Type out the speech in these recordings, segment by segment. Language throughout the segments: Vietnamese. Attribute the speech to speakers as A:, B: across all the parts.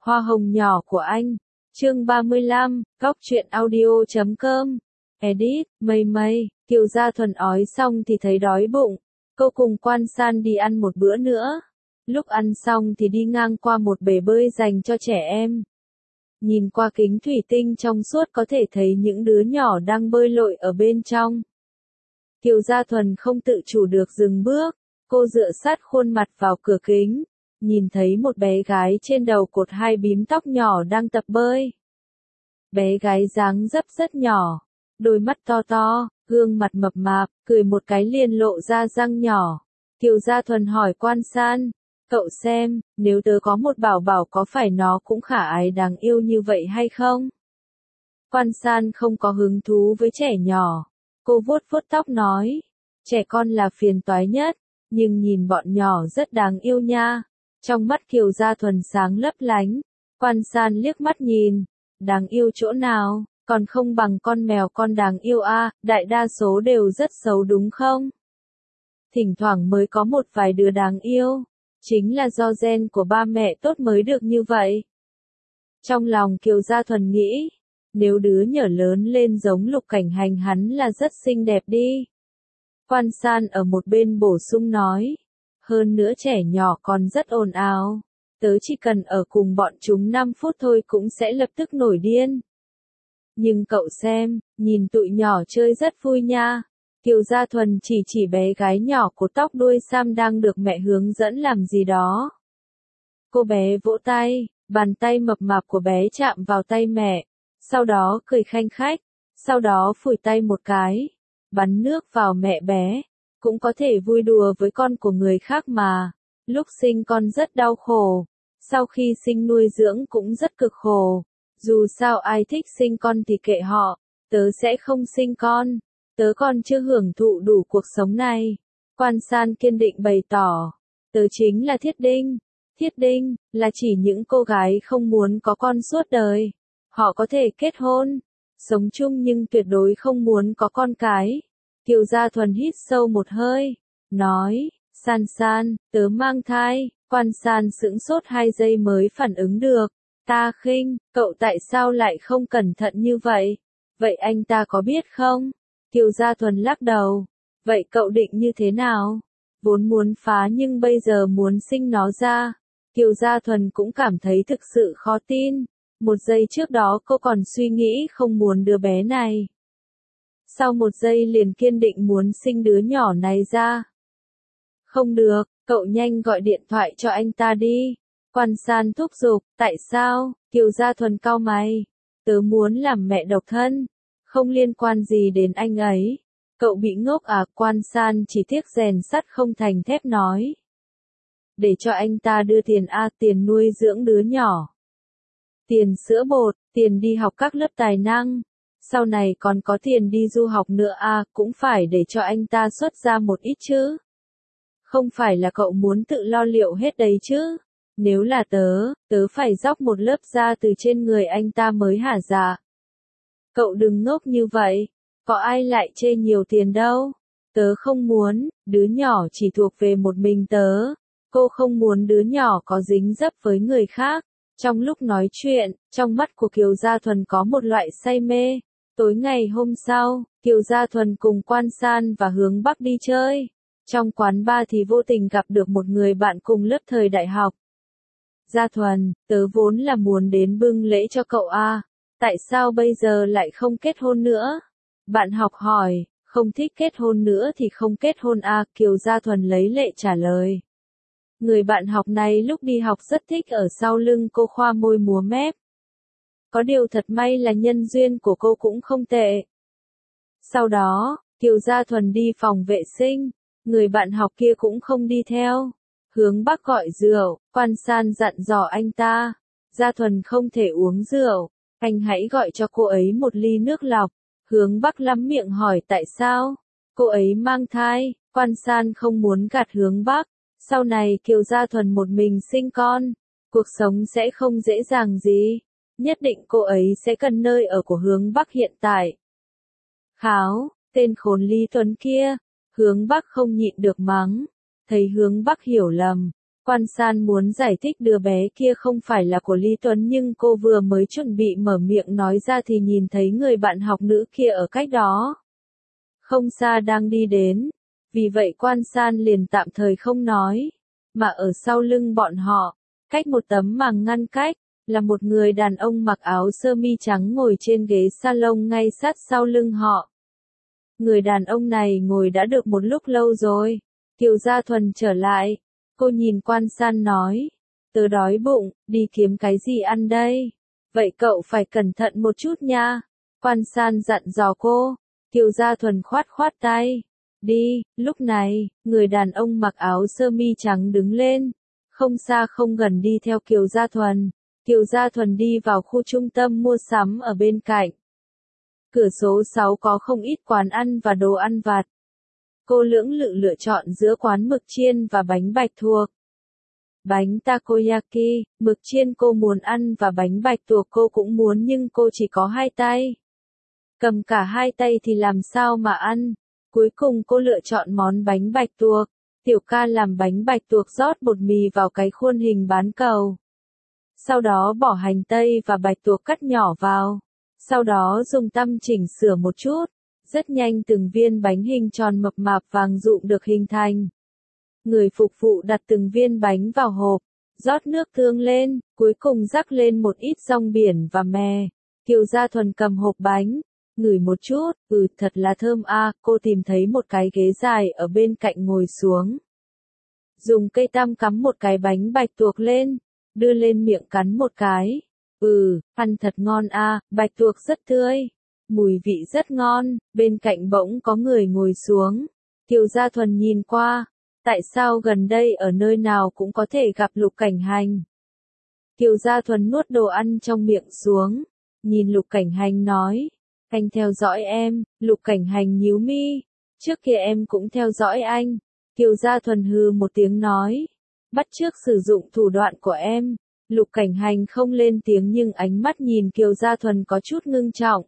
A: Hoa hồng nhỏ của anh. Chương 35, Góc truyện audio.com. Edit, mây. Kiều Gia Thuần ói xong thì thấy đói bụng. Cô cùng Quan San đi ăn một bữa nữa. Lúc ăn xong thì đi ngang qua một bể bơi dành cho trẻ em. Nhìn qua kính thủy tinh trong suốt có thể thấy những đứa nhỏ đang bơi lội ở bên trong. Kiều Gia Thuần không tự chủ được dừng bước. Cô dựa sát khuôn mặt vào cửa kính. Nhìn thấy một bé gái trên đầu cột hai bím tóc nhỏ đang tập bơi. Bé gái dáng dấp rất nhỏ, đôi mắt to, gương mặt mập mạp, cười một cái liền lộ ra răng nhỏ. Kiều Gia Thuần hỏi Quan San, cậu xem, nếu tớ có một bảo bảo có phải nó cũng khả ái đáng yêu như vậy hay không? Quan San không có hứng thú với trẻ nhỏ. Cô vuốt tóc nói, trẻ con là phiền toái nhất, nhưng nhìn bọn nhỏ rất đáng yêu nha. Trong mắt Kiều Gia Thuần sáng lấp lánh. Quan San liếc mắt nhìn, đáng yêu chỗ nào, còn không bằng con mèo con đáng yêu a, đại đa số đều rất xấu đúng không? Thỉnh thoảng mới có một vài đứa đáng yêu, chính là do gen của ba mẹ tốt mới được như vậy. Trong lòng Kiều Gia Thuần nghĩ, nếu đứa nhỏ lớn lên giống Lục Cảnh Hành hắn là rất xinh đẹp đi. Quan San ở một bên bổ sung nói, hơn nữa trẻ nhỏ còn rất ồn ào. Tớ chỉ cần ở cùng bọn chúng 5 phút thôi cũng sẽ lập tức nổi điên. Nhưng cậu xem, nhìn tụi nhỏ chơi rất vui nha. Kiều Gia Thuần chỉ bé gái nhỏ cột tóc đuôi sam đang được mẹ hướng dẫn làm gì đó. Cô bé vỗ tay, bàn tay mập mạp của bé chạm vào tay mẹ, sau đó cười khanh khách, sau đó phủi tay một cái, bắn nước vào mẹ bé. Cũng có thể vui đùa với con của người khác mà. Lúc sinh con rất đau khổ. Sau khi sinh nuôi dưỡng cũng rất cực khổ. Dù sao ai thích sinh con thì kệ họ. Tớ sẽ không sinh con. Tớ còn chưa hưởng thụ đủ cuộc sống này. Quan San kiên định bày tỏ. Tớ chính là Thiết Đinh. Thiết Đinh là chỉ những cô gái không muốn có con suốt đời. Họ có thể kết hôn, sống chung nhưng tuyệt đối không muốn có con cái. Kiều Gia Thuần hít sâu một hơi, nói, San, tớ mang thai. Quan San sững sốt 2 giây mới phản ứng được. Ta khinh, cậu tại sao lại không cẩn thận như vậy? Vậy anh ta có biết không? Kiều Gia Thuần lắc đầu. Vậy cậu định như thế nào? Vốn muốn phá nhưng bây giờ muốn sinh nó ra. Kiều Gia Thuần cũng cảm thấy thực sự khó tin. Một giây trước đó cô còn suy nghĩ không muốn đứa bé này. Sau một giây liền kiên định muốn sinh đứa nhỏ này ra. Không được, cậu nhanh gọi điện thoại cho anh ta đi. Quan San thúc giục, tại sao? Kiều Gia Thuần cau mày. Tớ muốn làm mẹ độc thân. Không liên quan gì đến anh ấy. Cậu bị ngốc à? Quan San chỉ tiếc rèn sắt không thành thép nói. Để cho anh ta đưa tiền tiền nuôi dưỡng đứa nhỏ. Tiền sữa bột, tiền đi học các lớp tài năng. Sau này còn có tiền đi du học nữa cũng phải để cho anh ta xuất ra một ít chứ. Không phải là cậu muốn tự lo liệu hết đấy chứ. Nếu là tớ phải dóc một lớp da từ trên người anh ta mới hả dạ. Cậu đừng ngốc như vậy, có ai lại chê nhiều tiền đâu. Tớ không muốn, đứa nhỏ chỉ thuộc về một mình tớ. Cô không muốn đứa nhỏ có dính dấp với người khác. Trong lúc nói chuyện, trong mắt của Kiều Gia Thuần có một loại say mê. Tối ngày hôm sau, Kiều Gia Thuần cùng Quan San và Hướng Bắc đi chơi. Trong quán bar thì vô tình gặp được một người bạn cùng lớp thời đại học. Gia Thuần, tớ vốn là muốn đến bưng lễ cho cậu tại sao bây giờ lại không kết hôn nữa? Bạn học hỏi, không thích kết hôn nữa thì không kết hôn Kiều Gia Thuần lấy lệ trả lời. Người bạn học này lúc đi học rất thích ở sau lưng cô khoa môi múa mép. Có điều thật may là nhân duyên của cô cũng không tệ. Sau đó, Kiều Gia Thuần đi phòng vệ sinh, người bạn học kia cũng không đi theo. Hướng Bắc gọi rượu, Quan San dặn dò anh ta. Gia Thuần không thể uống rượu, anh hãy gọi cho cô ấy một ly nước lọc. Hướng Bắc lắm miệng hỏi tại sao. Cô ấy mang thai, Quan San không muốn gạt Hướng Bắc. Sau này Kiều Gia Thuần một mình sinh con, cuộc sống sẽ không dễ dàng gì. Nhất định cô ấy sẽ cần nơi ở của Hướng Bắc hiện tại. Kháo, tên khốn Lý Tuấn kia. Hướng Bắc không nhịn được mắng. Thấy Hướng Bắc hiểu lầm, Quan San muốn giải thích đứa bé kia không phải là của Lý Tuấn nhưng cô vừa mới chuẩn bị mở miệng nói ra thì nhìn thấy người bạn học nữ kia ở cách đó. Không xa đang đi đến. Vì vậy Quan San liền tạm thời không nói. Mà ở sau lưng bọn họ, cách một tấm màng ngăn cách, là một người đàn ông mặc áo sơ mi trắng ngồi trên ghế salon ngay sát sau lưng họ. Người đàn ông này ngồi đã được một lúc lâu rồi. Kiều Gia Thuần trở lại. Cô nhìn Quan San nói. Tớ đói bụng, đi kiếm cái gì ăn đây? Vậy cậu phải cẩn thận một chút nha. Quan San dặn dò cô. Kiều Gia Thuần khoát khoát tay. Đi, lúc này, người đàn ông mặc áo sơ mi trắng đứng lên. Không xa không gần đi theo Kiều Gia Thuần. Kiều Gia Thuần đi vào khu trung tâm mua sắm ở bên cạnh. Cửa số 6 có không ít quán ăn và đồ ăn vặt. Cô lưỡng lự lựa chọn giữa quán mực chiên và bánh bạch tuộc. Bánh takoyaki, mực chiên cô muốn ăn và bánh bạch tuộc cô cũng muốn nhưng cô chỉ có 2 tay. Cầm cả 2 tay thì làm sao mà ăn. Cuối cùng cô lựa chọn món bánh bạch tuộc. Tiểu ca làm bánh bạch tuộc rót bột mì vào cái khuôn hình bán cầu. Sau đó bỏ hành tây và bạch tuộc cắt nhỏ vào. Sau đó dùng tăm chỉnh sửa một chút. Rất nhanh từng viên bánh hình tròn mập mạp vàng rụm được hình thành. Người phục vụ đặt từng viên bánh vào hộp, rót nước tương lên, cuối cùng rắc lên một ít rong biển và mè. Kiều Gia Thuần cầm hộp bánh, ngửi một chút, thật là thơm a. Cô tìm thấy một cái ghế dài ở bên cạnh ngồi xuống. Dùng cây tăm cắm một cái bánh bạch tuộc lên, đưa lên miệng cắn một cái. Ăn thật ngon a, bạch tuộc rất tươi. Mùi vị rất ngon, bên cạnh bỗng có người ngồi xuống. Kiều Gia Thuần nhìn qua, tại sao gần đây ở nơi nào cũng có thể gặp Lục Cảnh Hành. Kiều Gia Thuần nuốt đồ ăn trong miệng xuống, nhìn Lục Cảnh Hành nói, anh theo dõi em. Lục Cảnh Hành nhíu mi, trước kia em cũng theo dõi anh. Kiều Gia Thuần hừ một tiếng nói, bắt chước sử dụng thủ đoạn của em. Lục Cảnh Hành không lên tiếng nhưng ánh mắt nhìn Kiều Gia Thuần có chút ngưng trọng.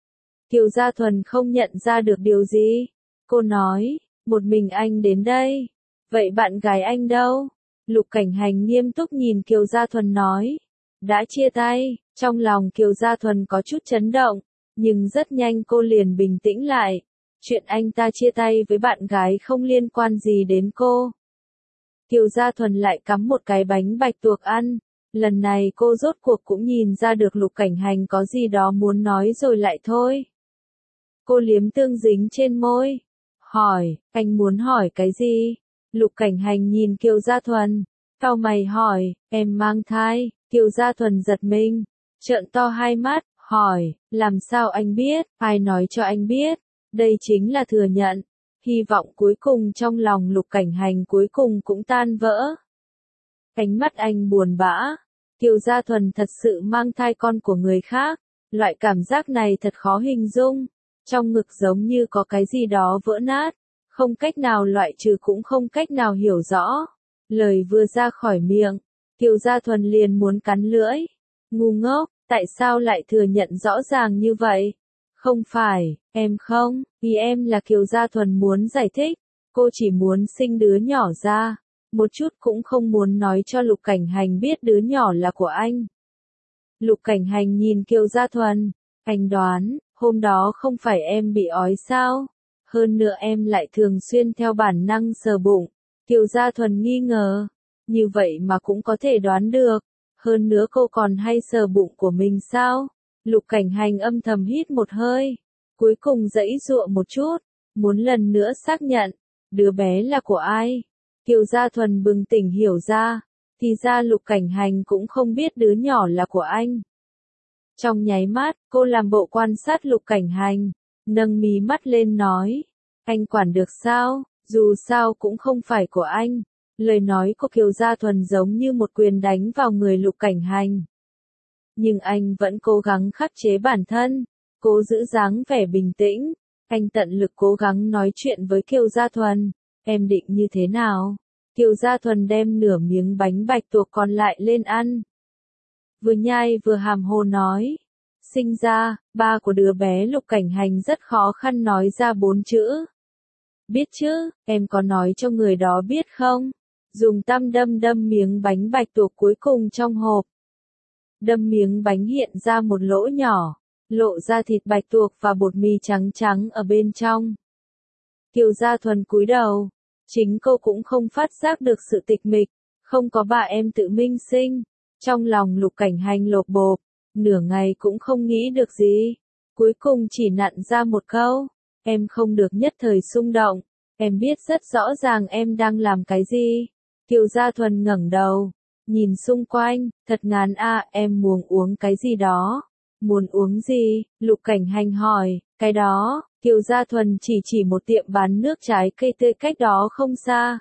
A: Kiều Gia Thuần không nhận ra được điều gì. Cô nói, một mình anh đến đây. Vậy bạn gái anh đâu? Lục Cảnh Hành nghiêm túc nhìn Kiều Gia Thuần nói. Đã chia tay. Trong lòng Kiều Gia Thuần có chút chấn động. Nhưng rất nhanh cô liền bình tĩnh lại. Chuyện anh ta chia tay với bạn gái không liên quan gì đến cô. Kiều Gia Thuần lại cắm một cái bánh bạch tuộc ăn. Lần này cô rốt cuộc cũng nhìn ra được Lục Cảnh Hành có gì đó muốn nói rồi lại thôi. Cô liếm tương dính trên môi. Hỏi, anh muốn hỏi cái gì? Lục Cảnh Hành nhìn Kiều Gia Thuần. Cau mày hỏi, em mang thai. Kiều Gia Thuần giật mình. Trợn to hai mắt, hỏi, làm sao anh biết? Ai nói cho anh biết? Đây chính là thừa nhận. Hy vọng cuối cùng trong lòng Lục Cảnh Hành cuối cùng cũng tan vỡ. Ánh mắt anh buồn bã. Kiều Gia Thuần thật sự mang thai con của người khác. Loại cảm giác này thật khó hình dung. Trong ngực giống như có cái gì đó vỡ nát. Không cách nào loại trừ cũng không cách nào hiểu rõ. Lời vừa ra khỏi miệng. Kiều Gia Thuần liền muốn cắn lưỡi. Ngu ngốc, tại sao lại thừa nhận rõ ràng như vậy? Không phải, em không, vì em là Kiều Gia Thuần muốn giải thích. Cô chỉ muốn sinh đứa nhỏ ra. Một chút cũng không muốn nói cho Lục Cảnh Hành biết đứa nhỏ là của anh. Lục Cảnh Hành nhìn Kiều Gia Thuần. Anh đoán, hôm đó không phải em bị ói sao? Hơn nữa em lại thường xuyên theo bản năng sờ bụng. Kiều Gia Thuần nghi ngờ. Như vậy mà cũng có thể đoán được. Hơn nữa cô còn hay sờ bụng của mình sao? Lục Cảnh Hành âm thầm hít một hơi. Cuối cùng giãy giụa một chút. Muốn lần nữa xác nhận. Đứa bé là của ai? Kiều Gia Thuần bừng tỉnh hiểu ra. Thì ra Lục Cảnh Hành cũng không biết đứa nhỏ là của anh. Trong nháy mắt, cô làm bộ quan sát Lục Cảnh Hành. Nâng mí mắt lên nói. Anh quản được sao? Dù sao cũng không phải của anh. Lời nói của Kiều Gia Thuần giống như một quyền đánh vào người Lục Cảnh Hành. Nhưng anh vẫn cố gắng khắc chế bản thân. Cố giữ dáng vẻ bình tĩnh. Anh tận lực cố gắng nói chuyện với Kiều Gia Thuần. Em định như thế nào? Kiều Gia Thuần đem nửa miếng bánh bạch tuộc còn lại lên ăn. Vừa nhai vừa hàm hồ nói. Sinh ra, ba của đứa bé Lục Cảnh Hành rất khó khăn nói ra 4 chữ. Biết chứ, em có nói cho người đó biết không? dùng tăm đâm miếng bánh bạch tuộc cuối cùng trong hộp. Đâm miếng bánh hiện ra một lỗ nhỏ, lộ ra thịt bạch tuộc và bột mì trắng trắng ở bên trong. Kiều Gia Thuần cúi đầu, chính cô cũng không phát giác được sự tịch mịch, không có bà em tự minh sinh. Trong lòng Lục Cảnh Hành lộp bộp, nửa ngày cũng không nghĩ được gì. Cuối cùng chỉ nặn ra một câu, em không được nhất thời xung động, em biết rất rõ ràng em đang làm cái gì. Kiều Gia Thuần ngẩng đầu, nhìn xung quanh, thật ngán à, em muốn uống cái gì đó. Muốn uống gì? Lục Cảnh Hành hỏi, cái đó. Kiều Gia Thuần chỉ một tiệm bán nước trái cây tươi cách đó không xa.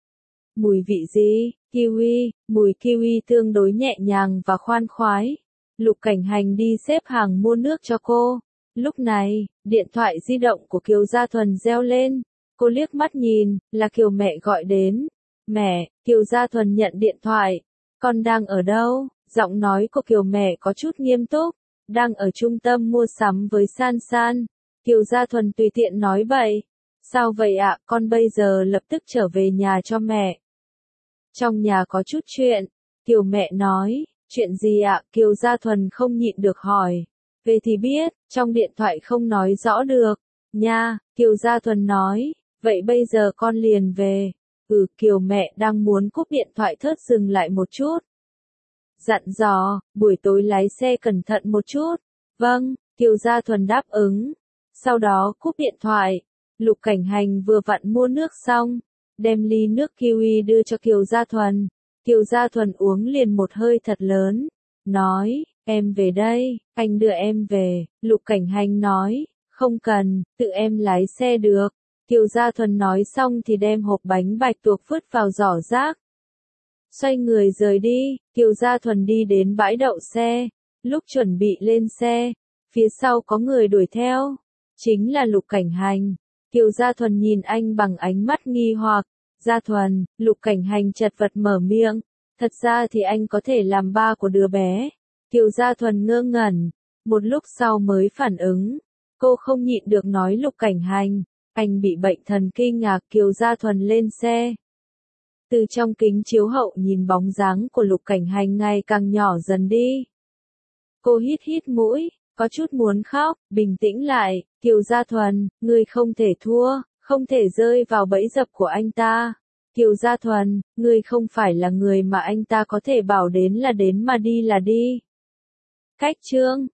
A: Mùi vị gì? Kiwi, mùi kiwi tương đối nhẹ nhàng và khoan khoái. Lục Cảnh Hành đi xếp hàng mua nước cho cô. Lúc này, điện thoại di động của Kiều Gia Thuần reo lên. Cô liếc mắt nhìn, là Kiều mẹ gọi đến. Mẹ, Kiều Gia Thuần nhận điện thoại. Con đang ở đâu? Giọng nói của Kiều mẹ có chút nghiêm túc. Đang ở trung tâm mua sắm với San San. Kiều Gia Thuần tùy tiện nói bậy. Sao vậy ạ, con bây giờ lập tức trở về nhà cho mẹ. Trong nhà có chút chuyện. Kiều mẹ nói, chuyện gì ạ? Kiều Gia Thuần không nhịn được hỏi. Về thì biết, trong điện thoại không nói rõ được. Nha, Kiều Gia Thuần nói, vậy bây giờ con liền về. Kiều mẹ đang muốn cúp điện thoại thớt dừng lại một chút. Dặn dò, buổi tối lái xe cẩn thận một chút. Vâng, Kiều Gia Thuần đáp ứng. Sau đó cúp điện thoại. Lục Cảnh Hành vừa vặn mua nước xong, đem ly nước kiwi đưa cho Kiều Gia Thuần. Kiều Gia Thuần uống liền một hơi thật lớn. Nói, em về đây, anh đưa em về. Lục Cảnh Hành nói, không cần, tự em lái xe được. Kiều Gia Thuần nói xong thì đem hộp bánh bạch tuộc vứt vào giỏ rác. Xoay người rời đi, Kiều Gia Thuần đi đến bãi đậu xe. Lúc chuẩn bị lên xe, phía sau có người đuổi theo. Chính là Lục Cảnh Hành. Kiều Gia Thuần nhìn anh bằng ánh mắt nghi hoặc. Gia Thuần, Lục Cảnh Hành chật vật mở miệng. Thật ra thì anh có thể làm ba của đứa bé. Kiều Gia Thuần ngơ ngẩn. Một lúc sau mới phản ứng. Cô không nhịn được nói Lục Cảnh Hành. Anh bị bệnh thần kinh à? Kiều Gia Thuần lên xe. Từ trong kính chiếu hậu nhìn bóng dáng của Lục Cảnh Hành ngày càng nhỏ dần đi. Cô hít mũi, có chút muốn khóc, bình tĩnh lại. Kiều Gia Thuần, ngươi không thể thua, không thể rơi vào bẫy dập của anh ta. Kiều Gia Thuần, ngươi không phải là người mà anh ta có thể bảo đến là đến mà đi là đi. Cách chương